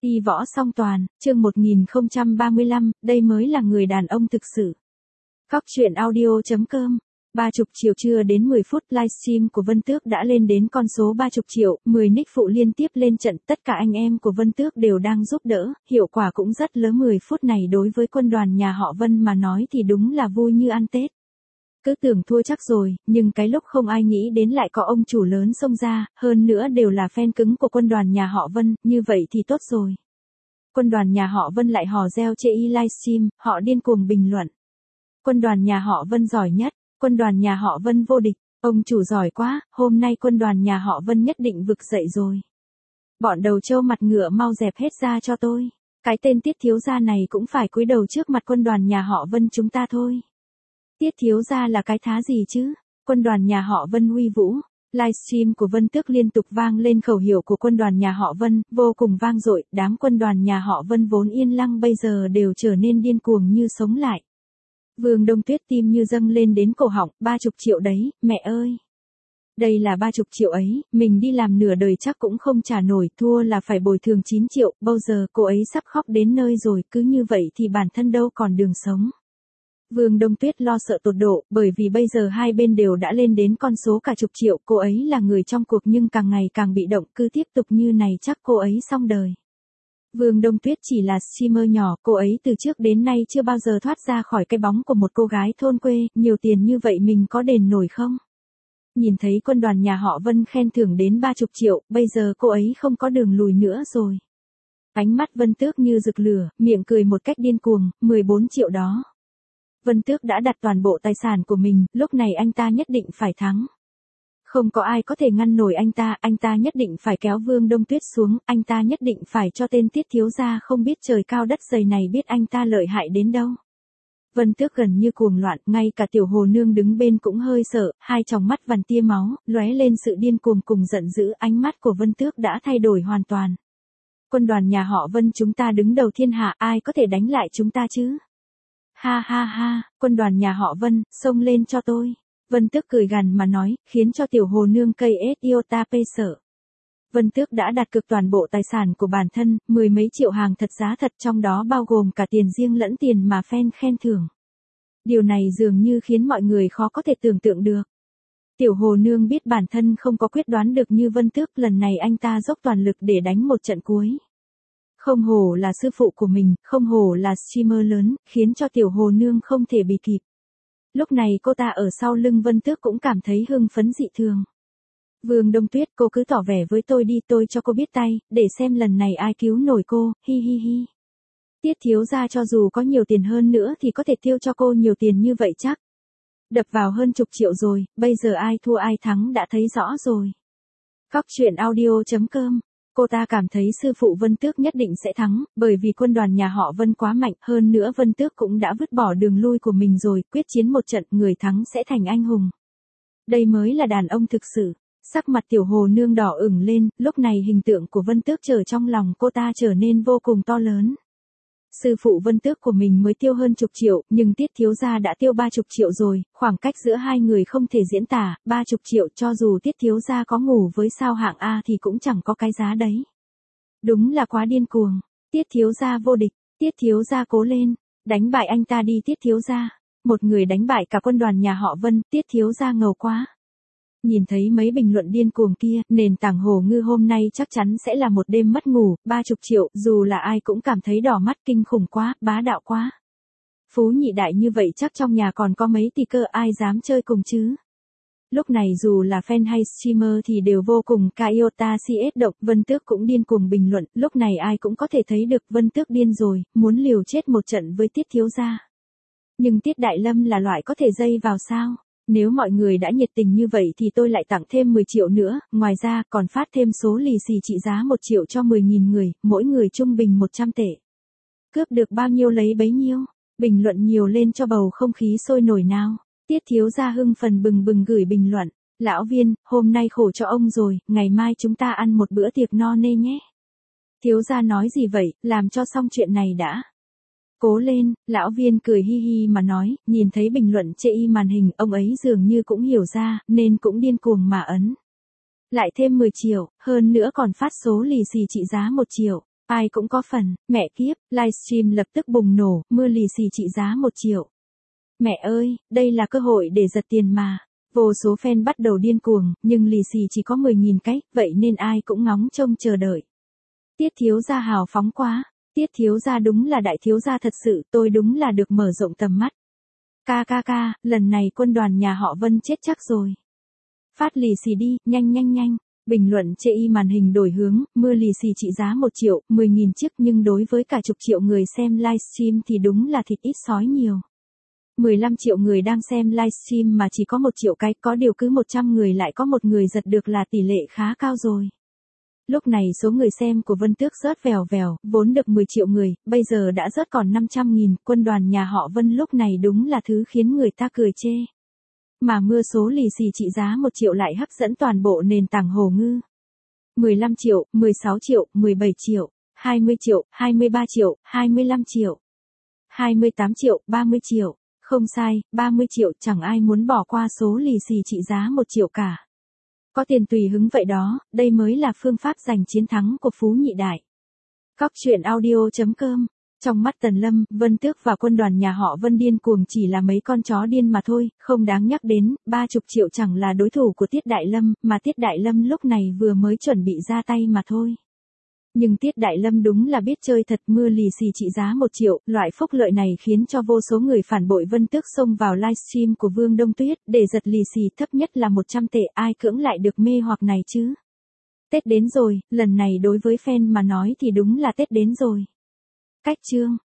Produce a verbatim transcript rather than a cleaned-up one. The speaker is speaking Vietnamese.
Y võ song toàn, chương một nghìn không trăm ba mươi lăm, đây mới là người đàn ông thực sự. Góc truyện audio.com. Ba chục triệu chưa đến mười phút livestream của Vân Tước đã lên đến con số ba chục triệu, mười nick phụ liên tiếp lên trận, tất cả anh em của Vân Tước đều đang giúp đỡ, hiệu quả cũng rất lớn. Mười phút này đối với quân đoàn nhà họ Vân mà nói thì đúng là vui như ăn Tết. Cứ tưởng thua chắc rồi, nhưng cái lúc không ai nghĩ đến lại có ông chủ lớn xông ra, hơn nữa đều là fan cứng của quân đoàn nhà họ Vân, như vậy thì tốt rồi. Quân đoàn nhà họ Vân lại hò reo chê y livestream, họ điên cuồng bình luận. Quân đoàn nhà họ Vân giỏi nhất, quân đoàn nhà họ Vân vô địch, ông chủ giỏi quá, hôm nay quân đoàn nhà họ Vân nhất định vực dậy rồi. Bọn đầu trâu mặt ngựa mau dẹp hết ra cho tôi, cái tên Tiết thiếu gia này cũng phải cúi đầu trước mặt quân đoàn nhà họ Vân chúng ta thôi. Tiết thiếu gia là cái thá gì chứ? Quân đoàn nhà họ Vân uy vũ. Livestream của Vân Tước liên tục vang lên khẩu hiệu của quân đoàn nhà họ Vân, vô cùng vang dội, đám quân đoàn nhà họ Vân vốn yên lặng bây giờ đều trở nên điên cuồng như sống lại. Vương Đông Tuyết tim như dâng lên đến cổ họng, ba chục triệu đấy, mẹ ơi. Đây là ba chục triệu ấy, mình đi làm nửa đời chắc cũng không trả nổi, thua là phải bồi thường chín triệu, bao giờ cô ấy sắp khóc đến nơi rồi, cứ như vậy thì bản thân đâu còn đường sống. Vương Đông Tuyết lo sợ tột độ, bởi vì bây giờ hai bên đều đã lên đến con số cả chục triệu, cô ấy là người trong cuộc nhưng càng ngày càng bị động, cứ tiếp tục như này chắc cô ấy xong đời. Vương Đông Tuyết chỉ là streamer nhỏ, cô ấy từ trước đến nay chưa bao giờ thoát ra khỏi cái bóng của một cô gái thôn quê, nhiều tiền như vậy mình có đền nổi không? Nhìn thấy quân đoàn nhà họ Vân khen thưởng đến ba chục triệu, bây giờ cô ấy không có đường lùi nữa rồi. Ánh mắt Vân Tước như rực lửa, miệng cười một cách điên cuồng, mười bốn triệu đó. Vân Tước đã đặt toàn bộ tài sản của mình, lúc này anh ta nhất định phải thắng. Không có ai có thể ngăn nổi anh ta, anh ta nhất định phải kéo Vương Đông Tuyết xuống, anh ta nhất định phải cho tên Tiết thiếu gia không biết trời cao đất dày này biết anh ta lợi hại đến đâu. Vân Tước gần như cuồng loạn, ngay cả Tiểu Hồ Nương đứng bên cũng hơi sợ, hai tròng mắt vằn tia máu, lóe lên sự điên cuồng cùng giận dữ, ánh mắt của Vân Tước đã thay đổi hoàn toàn. Quân đoàn nhà họ Vân chúng ta đứng đầu thiên hạ, ai có thể đánh lại chúng ta chứ? Ha ha ha, quân đoàn nhà họ Vân, xông lên cho tôi. Vân Tước cười gằn mà nói, khiến cho Tiểu Hồ Nương cây ết iota pê sợ. Vân Tước đã đặt cược toàn bộ tài sản của bản thân, mười mấy triệu hàng thật giá thật trong đó bao gồm cả tiền riêng lẫn tiền mà fan khen thưởng. Điều này dường như khiến mọi người khó có thể tưởng tượng được. Tiểu Hồ Nương biết bản thân không có quyết đoán được như Vân Tước, lần này anh ta dốc toàn lực để đánh một trận cuối. Không hổ là sư phụ của mình, không hổ là streamer lớn, khiến cho Tiểu Hồ Nương không thể bị kịp. Lúc này cô ta ở sau lưng Vân Tước cũng cảm thấy hưng phấn dị thường. Vương Đông Tuyết, cô cứ tỏ vẻ với tôi đi, tôi cho cô biết tay, để xem lần này ai cứu nổi cô, hi hi hi. Tiết thiếu gia cho dù có nhiều tiền hơn nữa thì có thể tiêu cho cô nhiều tiền như vậy chắc. Đập vào hơn chục triệu rồi, bây giờ ai thua ai thắng đã thấy rõ rồi. Góc truyện audio.com. Cô ta cảm thấy sư phụ Vân Tước nhất định sẽ thắng, bởi vì quân đoàn nhà họ Vân quá mạnh, hơn nữa Vân Tước cũng đã vứt bỏ đường lui của mình rồi, quyết chiến một trận, người thắng sẽ thành anh hùng. Đây mới là đàn ông thực sự. Sắc mặt Tiểu Hồ Nương đỏ ửng lên, lúc này hình tượng của Vân Tước trở trong lòng cô ta trở nên vô cùng to lớn. Sư phụ Vân Tước của mình mới tiêu hơn chục triệu, nhưng Tiết thiếu gia đã tiêu ba chục triệu rồi, khoảng cách giữa hai người không thể diễn tả, ba chục triệu cho dù Tiết thiếu gia có ngủ với sao hạng A thì cũng chẳng có cái giá đấy. Đúng là quá điên cuồng, Tiết thiếu gia vô địch, Tiết thiếu gia cố lên, đánh bại anh ta đi Tiết thiếu gia, một người đánh bại cả quân đoàn nhà họ Vân, Tiết thiếu gia ngầu quá. Nhìn thấy mấy bình luận điên cuồng kia, nền tảng Hồ Ngư hôm nay chắc chắn sẽ là một đêm mất ngủ, ba chục triệu, dù là ai cũng cảm thấy đỏ mắt, kinh khủng quá, bá đạo quá. Phú nhị đại như vậy chắc trong nhà còn có mấy tỷ cơ, ai dám chơi cùng chứ. Lúc này dù là fan hay streamer thì đều vô cùng Iota xê ét động, Vân Tước cũng điên cuồng bình luận, lúc này ai cũng có thể thấy được Vân Tước điên rồi, muốn liều chết một trận với Tiết thiếu gia. Nhưng Tiết Đại Lâm là loại có thể dây vào sao? Nếu mọi người đã nhiệt tình như vậy thì tôi lại tặng thêm mười triệu nữa, ngoài ra còn phát thêm số lì xì trị giá một triệu cho mười nghìn người, mỗi người trung bình một trăm tệ. Cướp được bao nhiêu lấy bấy nhiêu, bình luận nhiều lên cho bầu không khí sôi nổi nào. Tiết thiếu gia hưng phần bừng bừng gửi bình luận, lão Viên, hôm nay khổ cho ông rồi, ngày mai chúng ta ăn một bữa tiệc no nê nhé. Thiếu gia nói gì vậy, làm cho xong chuyện này đã. Cố lên, lão Viên cười hi hi mà nói, nhìn thấy bình luận chê y màn hình, ông ấy dường như cũng hiểu ra, nên cũng điên cuồng mà ấn. Lại thêm mười triệu, hơn nữa còn phát số lì xì trị giá một triệu. Ai cũng có phần, mẹ kiếp, livestream lập tức bùng nổ, mưa lì xì trị giá một triệu. Mẹ ơi, đây là cơ hội để giật tiền mà. Vô số fan bắt đầu điên cuồng, nhưng lì xì chỉ có mười nghìn cái, vậy nên ai cũng ngóng trông chờ đợi. Tiết thiếu gia hào phóng quá, Tiết thiếu gia đúng là đại thiếu gia thật sự, tôi đúng là được mở rộng tầm mắt. Ca ca ca, lần này quân đoàn nhà họ Vân chết chắc rồi. Phát lì xì đi, nhanh nhanh nhanh. Bình luận chê y màn hình đổi hướng, mưa lì xì trị giá một triệu, mười nghìn chiếc nhưng đối với cả chục triệu người xem livestream thì đúng là thịt ít sói nhiều. mười lăm triệu người đang xem livestream mà chỉ có một triệu cái, có điều cứ một trăm người lại có một người giật được là tỷ lệ khá cao rồi. Lúc này số người xem của Vân Tước rớt vèo vèo, vốn được mười triệu người, bây giờ đã rớt còn năm trăm nghìn, quân đoàn nhà họ Vân lúc này đúng là thứ khiến người ta cười chê. Mà mưa số lì xì trị giá một triệu lại hấp dẫn toàn bộ nền tảng Hồ Ngư. mười lăm triệu, mười sáu triệu, mười bảy triệu, hai mươi triệu, hai mươi ba triệu, hai mươi lăm triệu, hai mươi tám triệu, ba mươi triệu. Không sai, ba mươi triệu, chẳng ai muốn bỏ qua số lì xì trị giá một triệu cả. Có tiền tùy hứng vậy đó, đây mới là phương pháp giành chiến thắng của Phú Nhị Đại. Cóc truyện audio chấm com. Trong mắt Tần Lâm, Vân Tước và quân đoàn nhà họ Vân điên cuồng chỉ là mấy con chó điên mà thôi, không đáng nhắc đến, ba chục triệu chẳng là đối thủ của Tiết Đại Lâm, mà Tiết Đại Lâm lúc này vừa mới chuẩn bị ra tay mà thôi. Nhưng Tiết Đại Lâm đúng là biết chơi thật, mưa lì xì trị giá một triệu, loại phúc lợi này khiến cho vô số người phản bội Vân Tước xông vào livestream của Vương Đông Tuyết, để giật lì xì thấp nhất là một trăm tệ, ai cưỡng lại được mê hoặc này chứ. Tết đến rồi, lần này đối với fan mà nói thì đúng là Tết đến rồi. Cách chương